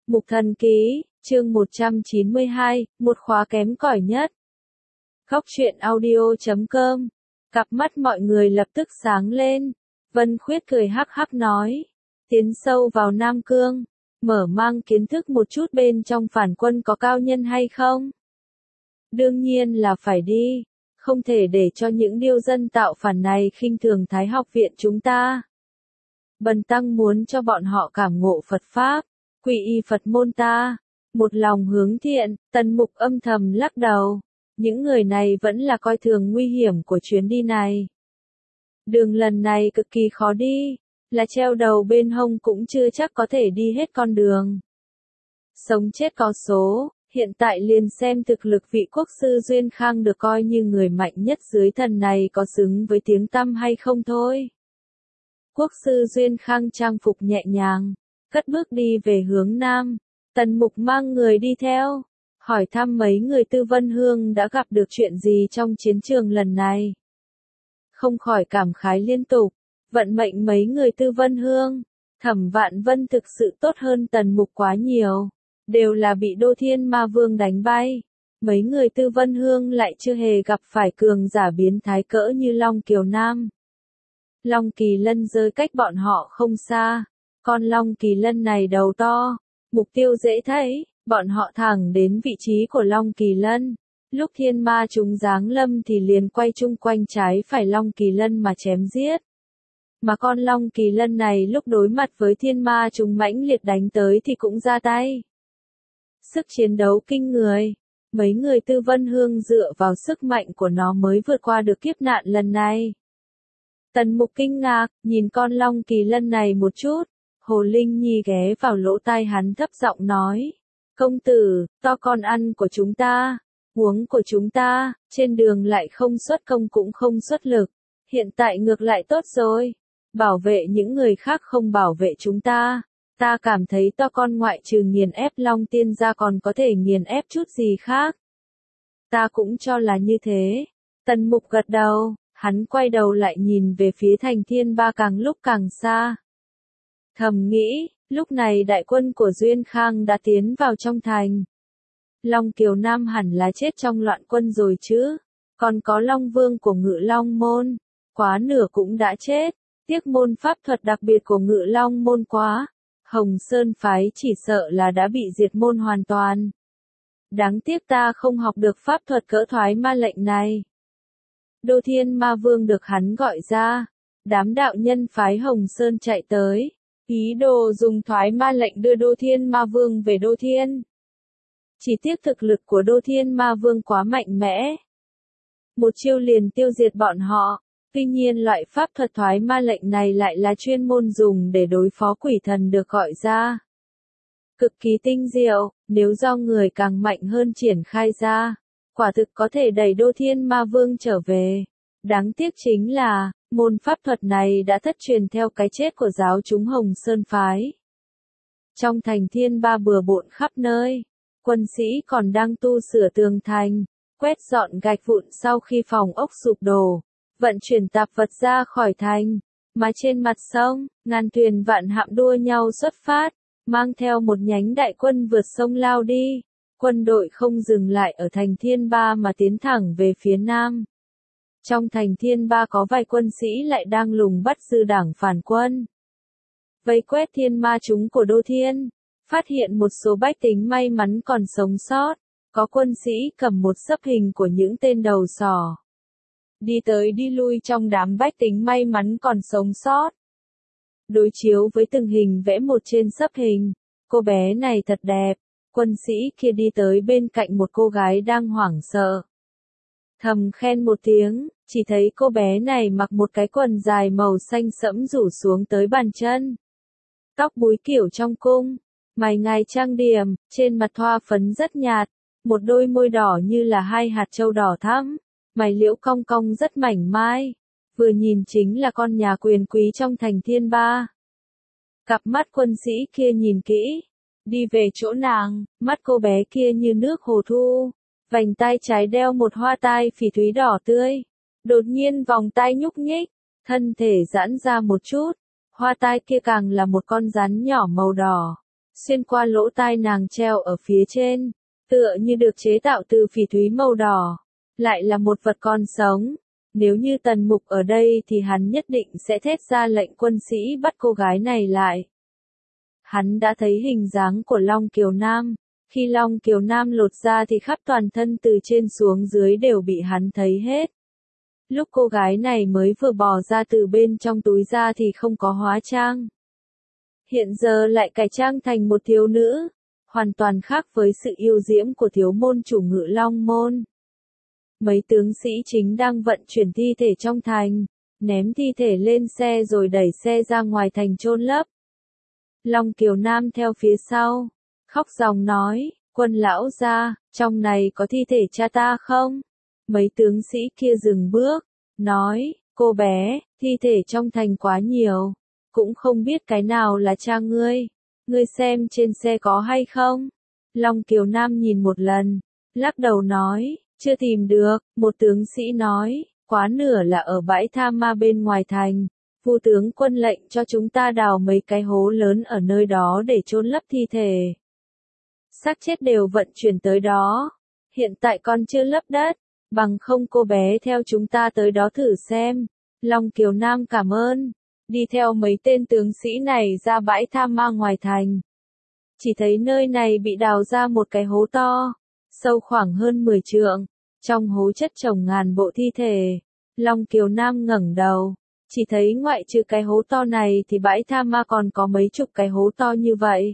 Mục Thần Ký, chương 192, một khóa kém cỏi nhất. Góc truyện audio.com. Cặp mắt mọi người lập tức sáng lên. Vân Khuyết cười hắc hắc nói. Tiến sâu vào Nam Cương. Mở mang kiến thức một chút bên trong phản quân có cao nhân hay không? Đương nhiên là phải đi. Không thể để cho những điêu dân tạo phản này khinh thường Thái học viện chúng ta. Bần tăng muốn cho bọn họ cảm ngộ Phật Pháp, quy y Phật môn ta, một lòng hướng thiện. Tần Mục âm thầm lắc đầu. Những người này vẫn là coi thường nguy hiểm của chuyến đi này. Đường lần này cực kỳ khó đi, là treo đầu bên hông cũng chưa chắc có thể đi hết con đường. Sống chết có số, hiện tại liền xem thực lực vị quốc sư Duyên Khang được coi như người mạnh nhất dưới thần này có xứng với tiếng tăm hay không thôi. Quốc sư Duyên Khang trang phục nhẹ nhàng, cất bước đi về hướng Nam. Tần Mục mang người đi theo, hỏi thăm mấy người Tư Vân Hương đã gặp được chuyện gì trong chiến trường lần này. Không khỏi cảm khái liên tục, vận mệnh mấy người Tư Vân Hương, Thẩm Vạn Vân thực sự tốt hơn Tần Mục quá nhiều, đều là bị Đô Thiên Ma Vương đánh bay. Mấy người Tư Vân Hương lại chưa hề gặp phải cường giả biến thái cỡ như Long Kiều Nam. Long Kỳ Lân rơi cách bọn họ không xa, con Long Kỳ Lân này đầu to, mục tiêu dễ thấy, bọn họ thẳng đến vị trí của Long Kỳ Lân. Lúc thiên ma chúng giáng lâm thì liền quay chung quanh trái phải Long Kỳ Lân mà chém giết. Mà con Long Kỳ Lân này lúc đối mặt với thiên ma chúng mãnh liệt đánh tới thì cũng ra tay. Sức chiến đấu kinh người, mấy người Tư Vân Hương dựa vào sức mạnh của nó mới vượt qua được kiếp nạn lần này. Tần Mục kinh ngạc, nhìn con Long Kỳ Lân này một chút, Hồ Linh Nhi ghé vào lỗ tai hắn thấp giọng nói. Công tử, to con ăn của chúng ta, uống của chúng ta, trên đường lại không xuất công cũng không xuất lực, hiện tại ngược lại tốt rồi, bảo vệ những người khác không bảo vệ chúng ta. Ta cảm thấy to con ngoại trừ nghiền ép Long Tiên ra còn có thể nghiền ép chút gì khác. Ta cũng cho là như thế. Tần Mục gật đầu, hắn quay đầu lại nhìn về phía thành Thiên Ba càng lúc càng xa. Thầm nghĩ, lúc này đại quân của Duyên Khang đã tiến vào trong thành. Long Kiều Nam hẳn là chết trong loạn quân rồi chứ, còn có Long Vương của Ngự Long Môn, quá nửa cũng đã chết, tiếc môn pháp thuật đặc biệt của Ngự Long Môn quá. Hồng Sơn phái chỉ sợ là đã bị diệt môn hoàn toàn. Đáng tiếc ta không học được pháp thuật cỡ thoái ma lệnh này. Đô Thiên Ma Vương được hắn gọi ra, đám đạo nhân phái Hồng Sơn chạy tới, ý đồ dùng thoái ma lệnh đưa Đô Thiên Ma Vương về Đô Thiên. Chỉ tiếc thực lực của Đô Thiên Ma Vương quá mạnh mẽ. Một chiêu liền tiêu diệt bọn họ. Tuy nhiên loại pháp thuật thoái ma lệnh này lại là chuyên môn dùng để đối phó quỷ thần được gọi ra. Cực kỳ tinh diệu, nếu do người càng mạnh hơn triển khai ra, quả thực có thể đẩy Đô Thiên Ma Vương trở về. Đáng tiếc chính là, môn pháp thuật này đã thất truyền theo cái chết của giáo chúng Hồng Sơn Phái. Trong thành Thiên Ba bừa bộn khắp nơi, quân sĩ còn đang tu sửa tường thành, quét dọn gạch vụn sau khi phòng ốc sụp đổ. Vận chuyển tạp vật ra khỏi thành, mà trên mặt sông, ngàn thuyền vạn hạm đua nhau xuất phát, mang theo một nhánh đại quân vượt sông lao đi. Quân đội không dừng lại ở thành Thiên Ba mà tiến thẳng về phía nam. Trong thành Thiên Ba có vài quân sĩ lại đang lùng bắt dư đảng phản quân. Vây quét thiên ma chúng của Đô Thiên, phát hiện một số bách tính may mắn còn sống sót, có quân sĩ cầm một xấp hình của những tên đầu sỏ. Đi tới đi lui trong đám bách tính may mắn còn sống sót. Đối chiếu với từng hình vẽ một trên xấp hình, cô bé này thật đẹp, quân sĩ kia đi tới bên cạnh một cô gái đang hoảng sợ. Thầm khen một tiếng, chỉ thấy cô bé này mặc một cái quần dài màu xanh sẫm rủ xuống tới bàn chân. Tóc búi kiểu trong cung, mày ngài trang điểm, trên mặt thoa phấn rất nhạt, một đôi môi đỏ như là hai hạt châu đỏ thắm. Mày liễu cong cong rất mảnh mai, vừa nhìn chính là con nhà quyền quý trong thành Thiên Ba. Cặp mắt quân sĩ kia nhìn kỹ, đi về chỗ nàng, mắt cô bé kia như nước hồ thu, vành tai trái đeo một hoa tai phỉ thúy đỏ tươi, đột nhiên vòng tai nhúc nhích, thân thể giãn ra một chút, hoa tai kia càng là một con rắn nhỏ màu đỏ, xuyên qua lỗ tai nàng treo ở phía trên, tựa như được chế tạo từ phỉ thúy màu đỏ, lại là một vật còn sống. Nếu như Tần Mục ở đây thì hắn nhất định sẽ thét ra lệnh quân sĩ bắt cô gái này lại. Hắn đã thấy hình dáng của Long Kiều Nam, khi Long Kiều Nam lột ra thì khắp toàn thân từ trên xuống dưới đều bị hắn thấy hết. Lúc cô gái này mới vừa bò ra từ bên trong túi ra thì không có hóa trang. Hiện giờ lại cải trang thành một thiếu nữ, hoàn toàn khác với sự yêu diễm của thiếu môn chủ Ngự Long môn. Mấy tướng sĩ chính đang vận chuyển thi thể trong thành, ném thi thể lên xe rồi đẩy xe ra ngoài thành chôn lấp. Long Kiều Nam theo phía sau, khóc ròng nói, quân lão gia, trong này có thi thể cha ta không? Mấy tướng sĩ kia dừng bước, nói, cô bé, thi thể trong thành quá nhiều, cũng không biết cái nào là cha ngươi xem trên xe có hay không? Long Kiều Nam nhìn một lần, lắc đầu nói, chưa tìm được. Một tướng sĩ nói, quá nửa là ở bãi tha ma bên ngoài thành, Vu tướng quân lệnh cho chúng ta đào mấy cái hố lớn ở nơi đó để chôn lấp thi thể. Xác chết đều vận chuyển tới đó, hiện tại còn chưa lấp đất, bằng không cô bé theo chúng ta tới đó thử xem. Long Kiều Nam cảm ơn, đi theo mấy tên tướng sĩ này ra bãi tha ma ngoài thành. Chỉ thấy nơi này bị đào ra một cái hố to, sâu khoảng hơn 10 trượng, trong hố chất chồng ngàn bộ thi thể. Long Kiều Nam ngẩng đầu, chỉ thấy ngoại trừ cái hố to này thì bãi tha ma còn có mấy chục cái hố to như vậy.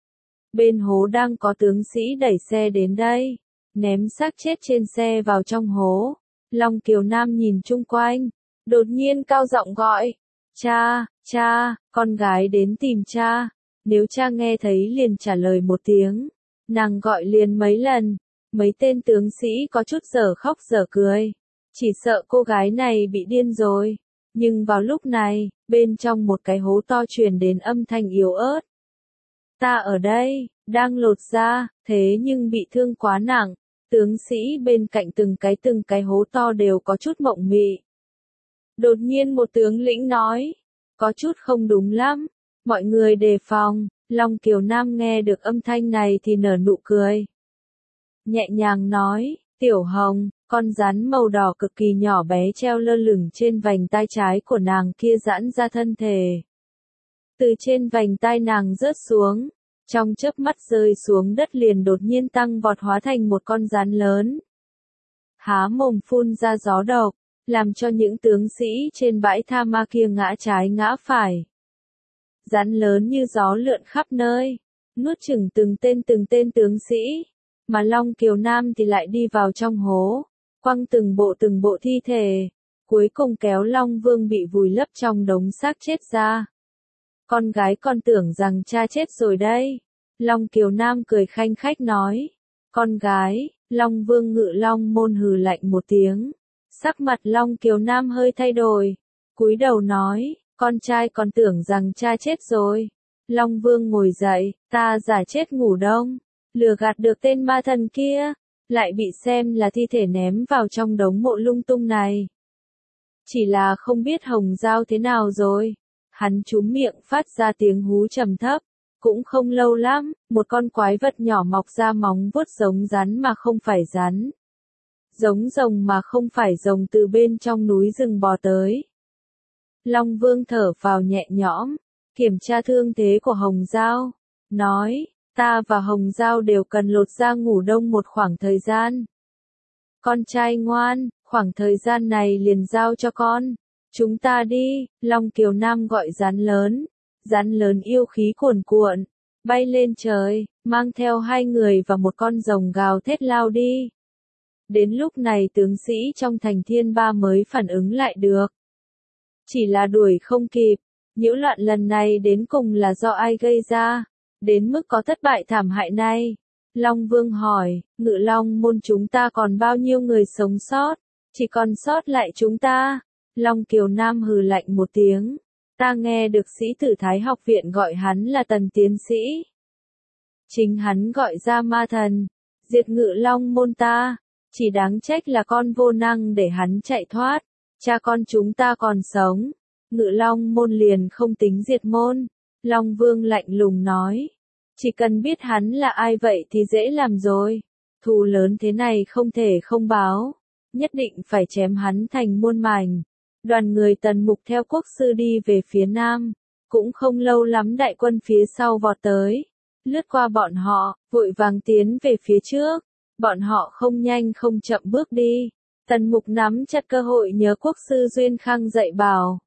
Bên hố đang có tướng sĩ đẩy xe đến đây, ném xác chết trên xe vào trong hố. Long Kiều Nam nhìn chung quanh, đột nhiên cao giọng gọi, cha, cha, con gái đến tìm cha. Nếu cha nghe thấy liền trả lời một tiếng. Nàng gọi liền mấy lần, mấy tên tướng sĩ có chút dở khóc dở cười, chỉ sợ cô gái này bị điên rồi. Nhưng vào lúc này, bên trong một cái hố to truyền đến âm thanh yếu ớt. Ta ở đây, đang lột ra, thế nhưng bị thương quá nặng. Tướng sĩ bên cạnh từng cái hố to đều có chút mộng mị. Đột nhiên một tướng lĩnh nói, có chút không đúng lắm, mọi người đề phòng. Long Kiều Nam nghe được âm thanh này thì nở nụ cười. Nhẹ nhàng nói, Tiểu Hồng, con rắn màu đỏ cực kỳ nhỏ bé treo lơ lửng trên vành tai trái của nàng kia giãn ra thân thể. Từ trên vành tai nàng rớt xuống, trong chớp mắt rơi xuống đất liền đột nhiên tăng vọt hóa thành một con rắn lớn. Há mồm phun ra gió độc, làm cho những tướng sĩ trên bãi tha ma kia ngã trái ngã phải. Rắn lớn như gió lượn khắp nơi, nuốt chửng từng tên tướng sĩ, mà Long Kiều Nam thì lại đi vào trong hố, quăng từng bộ thi thể, cuối cùng kéo Long Vương bị vùi lấp trong đống xác chết ra. Con gái con tưởng rằng cha chết rồi đây. Long Kiều Nam cười khanh khách nói, con gái. Long Vương Ngự Long môn hừ lạnh một tiếng, sắc mặt Long Kiều Nam hơi thay đổi, cúi đầu nói, con trai còn tưởng rằng cha chết rồi. Long Vương ngồi dậy, ta giả chết ngủ đông, lừa gạt được tên ma thần kia, lại bị xem là thi thể ném vào trong đống mộ lung tung này. Chỉ là không biết Hồng Giao thế nào rồi. Hắn trúm miệng phát ra tiếng hú trầm thấp. Cũng không lâu lắm, một con quái vật nhỏ mọc ra móng vuốt giống rắn mà không phải rắn. Giống rồng mà không phải rồng từ bên trong núi rừng bò tới. Long Vương thở phào nhẹ nhõm, kiểm tra thương thế của Hồng Giao, nói, ta và Hồng Giao đều cần lột da ngủ đông một khoảng thời gian. Con trai ngoan, khoảng thời gian này liền giao cho con. Chúng ta đi. Long Kiều Nam gọi rắn lớn yêu khí cuồn cuộn, bay lên trời, mang theo hai người và một con rồng gào thét lao đi. Đến lúc này tướng sĩ trong thành Thiên Ba mới phản ứng lại được. Chỉ là đuổi không kịp, nhiễu loạn lần này đến cùng là do ai gây ra, đến mức có thất bại thảm hại này. Long Vương hỏi, Ngự Long môn chúng ta còn bao nhiêu người sống sót? Chỉ còn sót lại chúng ta. Long Kiều Nam hừ lạnh một tiếng, ta nghe được sĩ tử Thái học viện gọi hắn là Tần tiến sĩ. Chính hắn gọi ra ma thần, diệt Ngự Long môn ta, chỉ đáng trách là con vô năng để hắn chạy thoát. Cha con chúng ta còn sống, Ngự Long môn liền không tính diệt môn. Long Vương lạnh lùng nói, Chỉ cần biết hắn là ai vậy thì dễ làm rồi. Thù lớn thế này không thể không báo. Nhất định phải chém hắn thành muôn mảnh. Đoàn người Tần Mục theo quốc sư đi về phía nam. Cũng không lâu lắm đại quân phía sau vọt tới. Lướt qua bọn họ, vội vàng tiến về phía trước. Bọn họ không nhanh không chậm bước đi. Tần Mục nắm chặt cơ hội nhớ quốc sư Duyên Khang dạy bảo.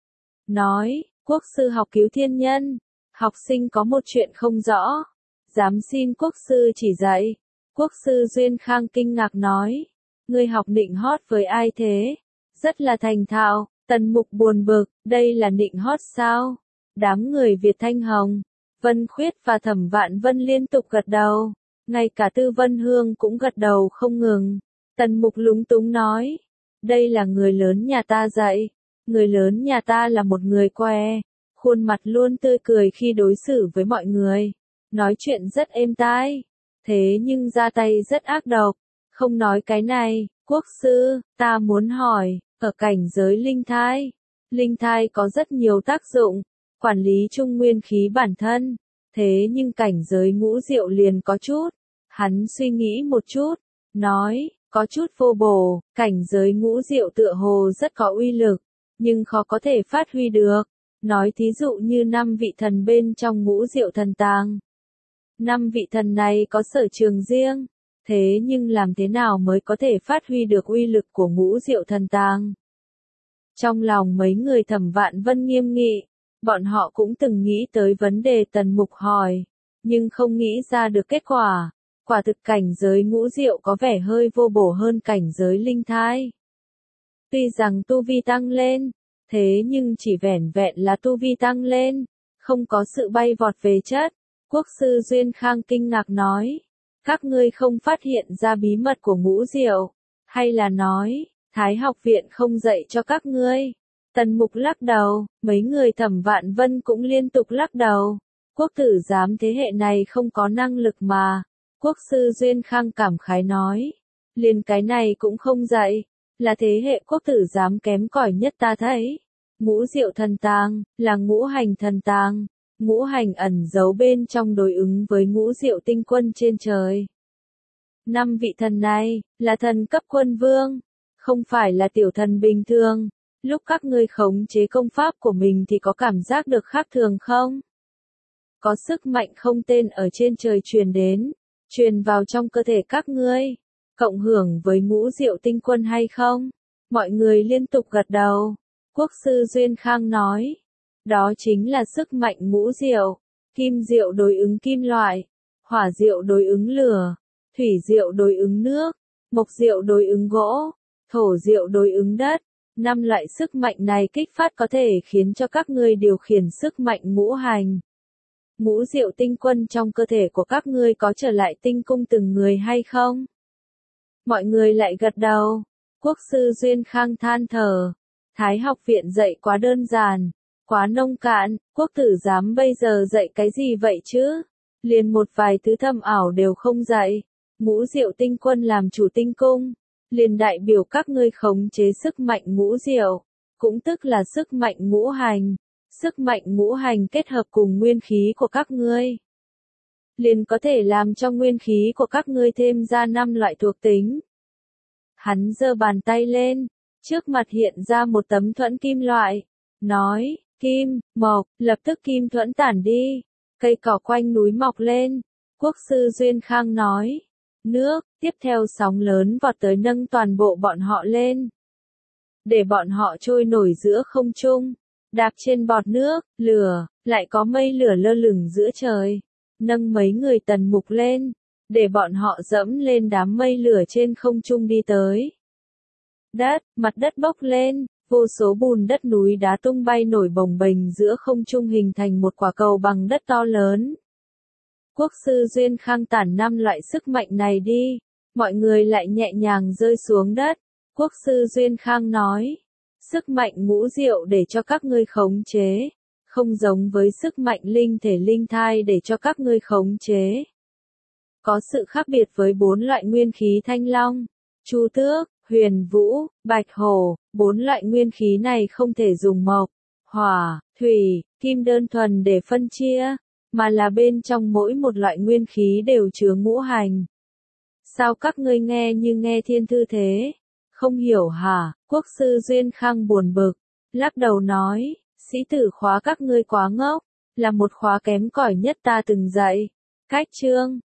Nói, quốc sư học cứu thiên nhân. Học sinh có một chuyện không rõ. Dám xin quốc sư chỉ dạy. Quốc sư Duyên Khang kinh ngạc nói. Ngươi học nịnh hót với ai thế? Rất là thành thạo. Tần Mục buồn bực, đây là nịnh hót sao? Đám người Việt Thanh Hồng, Vân Khuyết và Thẩm Vạn Vân liên tục gật đầu. Ngay cả Tư Vân Hương cũng gật đầu không ngừng. Tần Mục lúng túng nói. Đây là người lớn nhà ta dạy. Người lớn nhà ta là một người que. Khuôn mặt luôn tươi cười khi đối xử với mọi người. Nói chuyện rất êm tai. Thế nhưng ra tay rất ác độc. Không nói cái này, quốc sư, ta muốn hỏi, ở cảnh giới linh thai có rất nhiều tác dụng. Quản lý trung nguyên khí bản thân. Thế nhưng cảnh giới ngũ diệu liền có chút. Hắn suy nghĩ một chút. Nói, có chút vô bổ, cảnh giới ngũ diệu tựa hồ rất có uy lực. Nhưng khó có thể phát huy được. Nói thí dụ như 5 vị thần bên trong ngũ diệu thần tàng. 5 vị thần này có sở trường riêng. Thế nhưng làm thế nào mới có thể phát huy được uy lực của ngũ diệu thần tàng? Trong lòng mấy người Thẩm Vạn Vân nghiêm nghị. Bọn họ cũng từng nghĩ tới vấn đề Tần Mục hỏi. Nhưng không nghĩ ra được kết quả. Quả thực cảnh giới ngũ diệu có vẻ hơi vô bổ hơn cảnh giới linh thai. Tuy rằng tu vi tăng lên. Thế nhưng chỉ vẻn vẹn là tu vi tăng lên. Không có sự bay vọt về chất. Quốc sư Duyên Khang kinh ngạc nói. Các ngươi không phát hiện ra bí mật của ngũ diệu. Hay là nói, Thái học viện không dạy cho các ngươi. Tần Mục lắc đầu, mấy người Thẩm Vạn Vân cũng liên tục lắc đầu. Quốc tử giám thế hệ này không có năng lực mà. Quốc sư Duyên Khang cảm khái nói. Liền cái này cũng không dạy. Là thế hệ quốc tử giám kém cỏi nhất ta thấy. Ngũ diệu thần tàng, là ngũ hành thần tàng. Ngũ hành ẩn giấu bên trong đối ứng với ngũ diệu tinh quân trên trời. 5 vị thần này, là thần cấp quân vương. Không phải là tiểu thần bình thường. Lúc các ngươi khống chế công pháp của mình thì có cảm giác được khác thường không? Có sức mạnh không tên ở trên trời truyền đến, truyền vào trong cơ thể các ngươi, cộng hưởng với ngũ diệu tinh quân hay không? Mọi người liên tục gật đầu. Quốc sư Duyên Khang nói, đó chính là sức mạnh ngũ diệu. Kim diệu đối ứng kim loại, hỏa diệu đối ứng lửa, thủy diệu đối ứng nước, mộc diệu đối ứng gỗ, thổ diệu đối ứng đất. 5 loại sức mạnh này kích phát có thể khiến cho các ngươi điều khiển sức mạnh ngũ hành. Ngũ diệu tinh quân trong cơ thể của các ngươi có trở lại tinh cung từng người hay không? Mọi người lại gật đầu. Quốc sư Duyên Khang than thở. Thái học viện dạy quá đơn giản, quá nông cạn, quốc tử giám bây giờ dạy cái gì vậy chứ? Liền một vài thứ thâm ảo đều không dạy. Ngũ diệu tinh quân làm chủ tinh cung. Liền đại biểu các ngươi khống chế sức mạnh ngũ diệu, cũng tức là sức mạnh ngũ hành. Sức mạnh ngũ hành kết hợp cùng nguyên khí của các ngươi. Liền có thể làm cho nguyên khí của các ngươi thêm ra 5 loại thuộc tính. Hắn giơ bàn tay lên, trước mặt hiện ra một tấm thuẫn kim loại. Nói, kim, mộc, lập tức kim thuẫn tản đi. Cây cỏ quanh núi mọc lên. Quốc sư Duyên Khang nói. Nước, tiếp theo sóng lớn vọt tới nâng toàn bộ bọn họ lên. Để bọn họ trôi nổi giữa không trung. Đạp trên bọt nước, lửa, lại có mây lửa lơ lửng giữa trời. Nâng mấy người Tần Mục lên. Để bọn họ dẫm lên đám mây lửa trên không trung đi tới. Mặt đất bốc lên. Vô số bùn đất núi đá tung bay nổi bồng bềnh giữa không trung hình thành một quả cầu bằng đất to lớn. Quốc sư Duyên Khang tản 5 loại sức mạnh này đi. Mọi người lại nhẹ nhàng rơi xuống đất. Quốc sư Duyên Khang nói. Sức mạnh ngũ diệu để cho các ngươi khống chế. Không giống với sức mạnh linh thể linh thai để cho các ngươi khống chế. Có sự khác biệt với 4 loại nguyên khí thanh long, chu tước, huyền vũ, bạch hổ. 4 loại nguyên khí này không thể dùng mộc, hỏa, thủy, kim đơn thuần để phân chia. mà là bên trong mỗi một loại nguyên khí đều chứa ngũ hành. Sao các ngươi nghe như nghe thiên thư thế? Không hiểu hả? Quốc sư Duyên Khang buồn bực, lắc đầu nói, sĩ tử khóa các ngươi quá ngốc, là một khóa kém cỏi nhất ta từng dạy. Cách chương